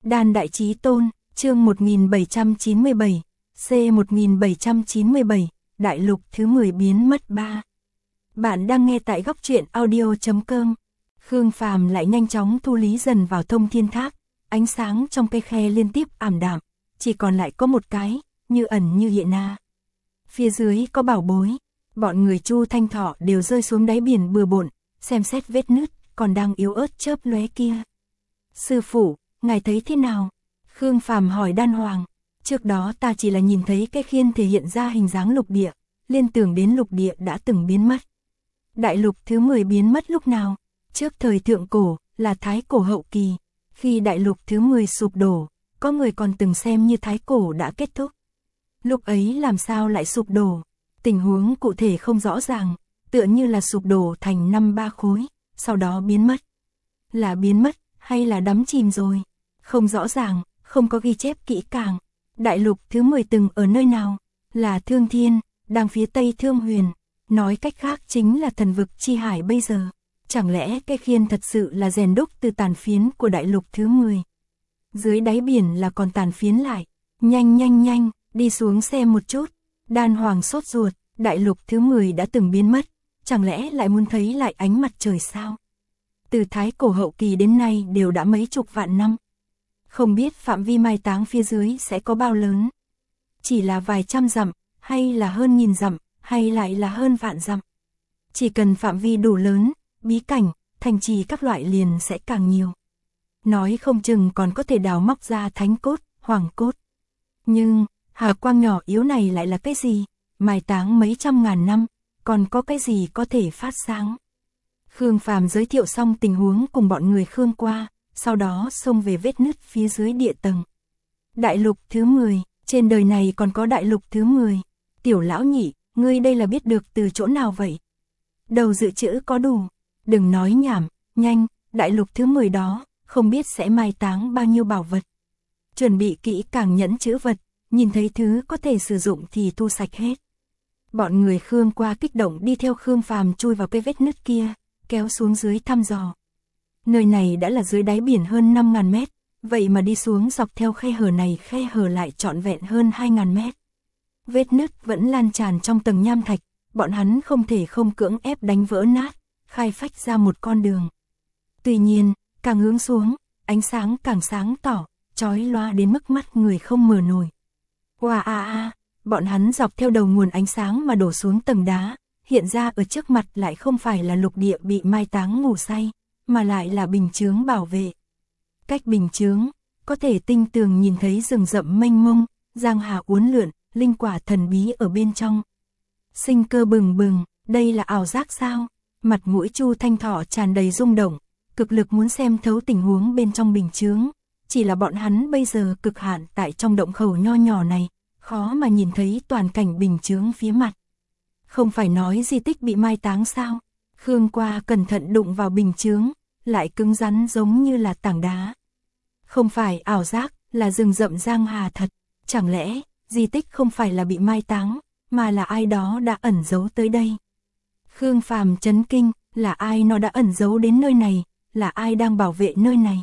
Đan Đại Chí Tôn, chương 1797, C1797, Đại lục thứ 10 biến mất 3. Bạn đang nghe tại góc truyện audio.com. Khương Phàm lại nhanh chóng thu lý dần vào thông thiên tháp, ánh sáng trong cây khe liên tiếp ảm đạm, chỉ còn lại có một cái, như ẩn như hiện na. Phía dưới có bảo bối, bọn người Chu Thanh Thọ đều rơi xuống đáy biển bừa bộn, xem xét vết nứt, còn đang yếu ớt chớp lóe kia. Sư phụ, ngài thấy thế nào? Khương Phàm hỏi Đan Hoàng. Trước đó ta chỉ là nhìn thấy cái khiên thể hiện ra hình dáng lục địa, liên tưởng đến lục địa đã từng biến mất. Đại lục thứ 10 biến mất lúc nào? Trước thời thượng cổ, là thái cổ hậu kỳ. Khi đại lục thứ 10 sụp đổ, có người còn từng xem như thái cổ đã kết thúc. Lúc ấy làm sao lại sụp đổ? Tình huống cụ thể không rõ ràng, tựa như là sụp đổ thành 5-3 khối, sau đó biến mất. Là biến mất, hay là đắm chìm rồi? Không rõ ràng, không có ghi chép kỹ càng. Đại lục thứ 10 từng ở nơi nào? Là Thương Thiên, đang phía tây Thương Huyền. Nói cách khác chính là thần vực chi hải bây giờ. Chẳng lẽ cái khiên thật sự là rèn đúc từ tàn phiến của đại lục thứ 10? Dưới đáy biển là còn tàn phiến lại. Nhanh, đi xuống xem một chút. Đan Hoàng sốt ruột, đại lục thứ 10 đã từng biến mất. Chẳng lẽ lại muốn thấy lại ánh mặt trời sao? Từ thái cổ hậu kỳ đến nay đều đã mấy chục vạn năm. Không biết phạm vi mai táng phía dưới sẽ có bao lớn. Chỉ là vài trăm dặm, hay là hơn nghìn dặm, hay lại là hơn vạn dặm. Chỉ cần phạm vi đủ lớn, bí cảnh, thành trì các loại liền sẽ càng nhiều. Nói không chừng còn có thể đào móc ra thánh cốt, hoàng cốt. Nhưng, hà quang nhỏ yếu này lại là cái gì? Mai táng mấy trăm ngàn năm, còn có cái gì có thể phát sáng? Khương Phàm giới thiệu xong tình huống cùng bọn người Khương qua, sau đó xông về vết nứt phía dưới địa tầng. Đại lục thứ 10, trên đời này còn có đại lục thứ 10. Tiểu lão nhị, ngươi đây là biết được từ chỗ nào vậy? Đầu dự trữ có đủ, đừng nói nhảm, nhanh, đại lục thứ 10 đó, không biết sẽ mai táng bao nhiêu bảo vật. Chuẩn bị kỹ càng nhẫn chữ vật, nhìn thấy thứ có thể sử dụng thì thu sạch hết. Bọn người Khương qua kích động đi theo Khương Phàm chui vào cái vết nứt kia, kéo xuống dưới thăm dò. Nơi này đã là dưới đáy biển hơn 5.000 mét, vậy mà đi xuống dọc theo khe hở này khe hở lại trọn vẹn hơn 2.000 mét. Vết nứt vẫn lan tràn trong tầng nham thạch, bọn hắn không thể không cưỡng ép đánh vỡ nát, khai phách ra một con đường. Tuy nhiên, càng hướng xuống, ánh sáng càng sáng tỏ, chói loa đến mức mắt người không mở nổi. Wow, bọn hắn dọc theo đầu nguồn ánh sáng mà đổ xuống tầng đá, hiện ra ở trước mặt lại không phải là lục địa bị mai táng ngủ say, mà lại là bình chướng bảo vệ. Cách bình chướng, có thể tinh tường nhìn thấy rừng rậm mênh mông, giang hà uốn lượn, linh quả thần bí ở bên trong. Sinh cơ bừng bừng, đây là ảo giác sao? Mặt mũi Chu Thanh Thọ tràn đầy rung động, cực lực muốn xem thấu tình huống bên trong bình chướng. Chỉ là bọn hắn bây giờ cực hạn tại trong động khẩu nho nhỏ này, khó mà nhìn thấy toàn cảnh bình chướng phía mặt. Không phải nói di tích bị mai táng sao? Khương qua cẩn thận đụng vào bình chướng, lại cứng rắn giống như là tảng đá. Không phải ảo giác, là rừng rậm giang hà thật. Chẳng lẽ, di tích không phải là bị mai táng, mà là ai đó đã ẩn giấu tới đây? Khương Phàm chấn kinh, là ai nó đã ẩn giấu đến nơi này, là ai đang bảo vệ nơi này?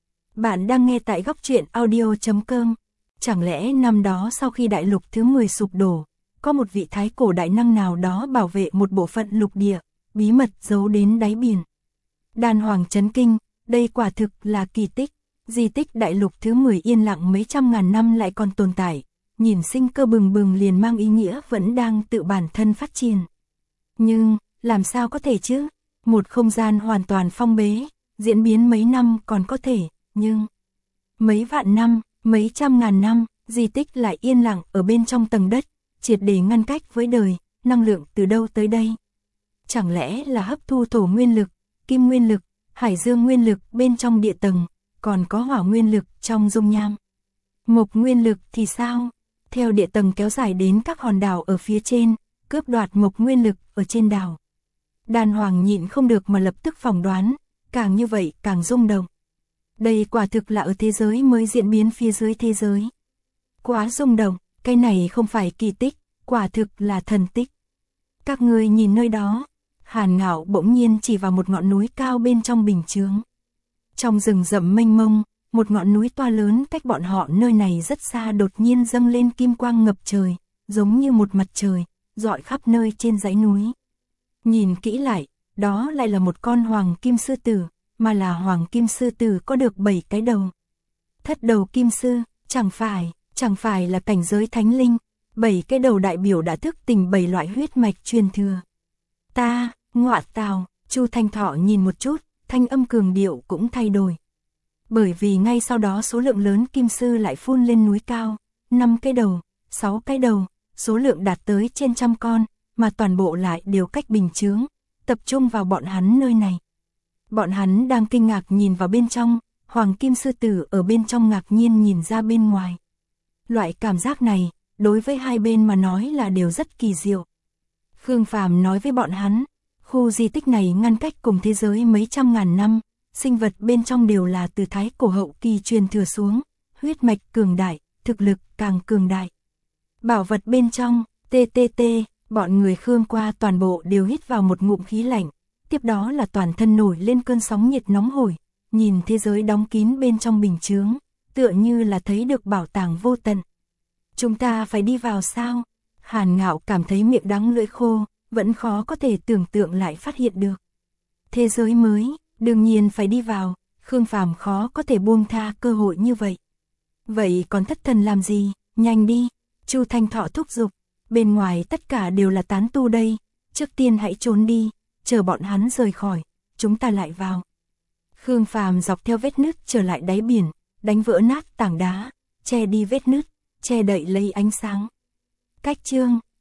Bạn đang nghe tại góc truyện audio.com. Chẳng lẽ năm đó sau khi đại lục thứ 10 sụp đổ, có một vị thái cổ đại năng nào đó bảo vệ một bộ phận lục địa, bí mật giấu đến đáy biển? Đan Hoàng chấn kinh, đây quả thực là kỳ tích. Di tích đại lục thứ 10 yên lặng mấy trăm ngàn năm lại còn tồn tại, nhìn sinh cơ bừng bừng liền mang ý nghĩa vẫn đang tự bản thân phát triển. Nhưng, làm sao có thể chứ? Một không gian hoàn toàn phong bế, diễn biến mấy năm còn có thể, nhưng mấy vạn năm, mấy trăm ngàn năm, di tích lại yên lặng ở bên trong tầng đất, triệt để ngăn cách với đời, năng lượng từ đâu tới đây? Chẳng lẽ là hấp thu thổ nguyên lực, kim nguyên lực, hải dương nguyên lực bên trong địa tầng, còn có hỏa nguyên lực trong dung nham? Mộc nguyên lực thì sao? Theo địa tầng kéo dài đến các hòn đảo ở phía trên, cướp đoạt mộc nguyên lực ở trên đảo. Đan Hoàng nhịn không được mà lập tức phỏng đoán, càng như vậy càng rung động. Đây quả thực là ở thế giới mới diễn biến phía dưới thế giới. Quá rung động, cái này không phải kỳ tích, quả thực là thần tích. Các người nhìn nơi đó. Hàn Ngạo bỗng nhiên chỉ vào một ngọn núi cao bên trong bình chướng. Trong rừng rậm mênh mông, một ngọn núi to lớn cách bọn họ nơi này rất xa đột nhiên dâng lên kim quang ngập trời, giống như một mặt trời, rọi khắp nơi trên dãy núi. Nhìn kỹ lại, đó lại là một con hoàng kim sư tử, mà là hoàng kim sư tử có được 7 cái đầu. Thất đầu kim sư, chẳng phải là cảnh giới thánh linh, 7 cái đầu đại biểu đã thức tỉnh 7 loại huyết mạch truyền thừa. Ngọa tào, Chu Thanh Thọ nhìn một chút, thanh âm cường điệu cũng thay đổi. Bởi vì ngay sau đó số lượng lớn kim sư lại phun lên núi cao, 5 cái đầu, 6 cái đầu, số lượng đạt tới trên 100 con, mà toàn bộ lại đều cách bình chướng, tập trung vào bọn hắn nơi này. Bọn hắn đang kinh ngạc nhìn vào bên trong, hoàng kim sư tử ở bên trong ngạc nhiên nhìn ra bên ngoài. Loại cảm giác này, đối với hai bên mà nói là đều rất kỳ diệu. Khương Phàm nói với bọn hắn, khu di tích này ngăn cách cùng thế giới mấy trăm ngàn năm, sinh vật bên trong đều là từ thái cổ hậu kỳ truyền thừa xuống, huyết mạch cường đại, thực lực càng cường đại. Bảo vật bên trong, bọn người Khương qua toàn bộ đều hít vào một ngụm khí lạnh, tiếp đó là toàn thân nổi lên cơn sóng nhiệt nóng hổi, nhìn thế giới đóng kín bên trong bình chướng, tựa như là thấy được bảo tàng vô tận. Chúng ta phải đi vào sao? Hàn Ngạo cảm thấy miệng đắng lưỡi khô, vẫn khó có thể tưởng tượng lại phát hiện được. Thế giới mới, đương nhiên phải đi vào, Khương Phàm khó có thể buông tha cơ hội như vậy. Vậy còn thất thần làm gì, nhanh đi, Chu Thanh Thọ thúc giục, bên ngoài tất cả đều là tán tu đây, trước tiên hãy trốn đi, chờ bọn hắn rời khỏi, chúng ta lại vào. Khương Phàm dọc theo vết nứt trở lại đáy biển, đánh vỡ nát tảng đá, che đi vết nứt, che đậy lấy ánh sáng. Cách chương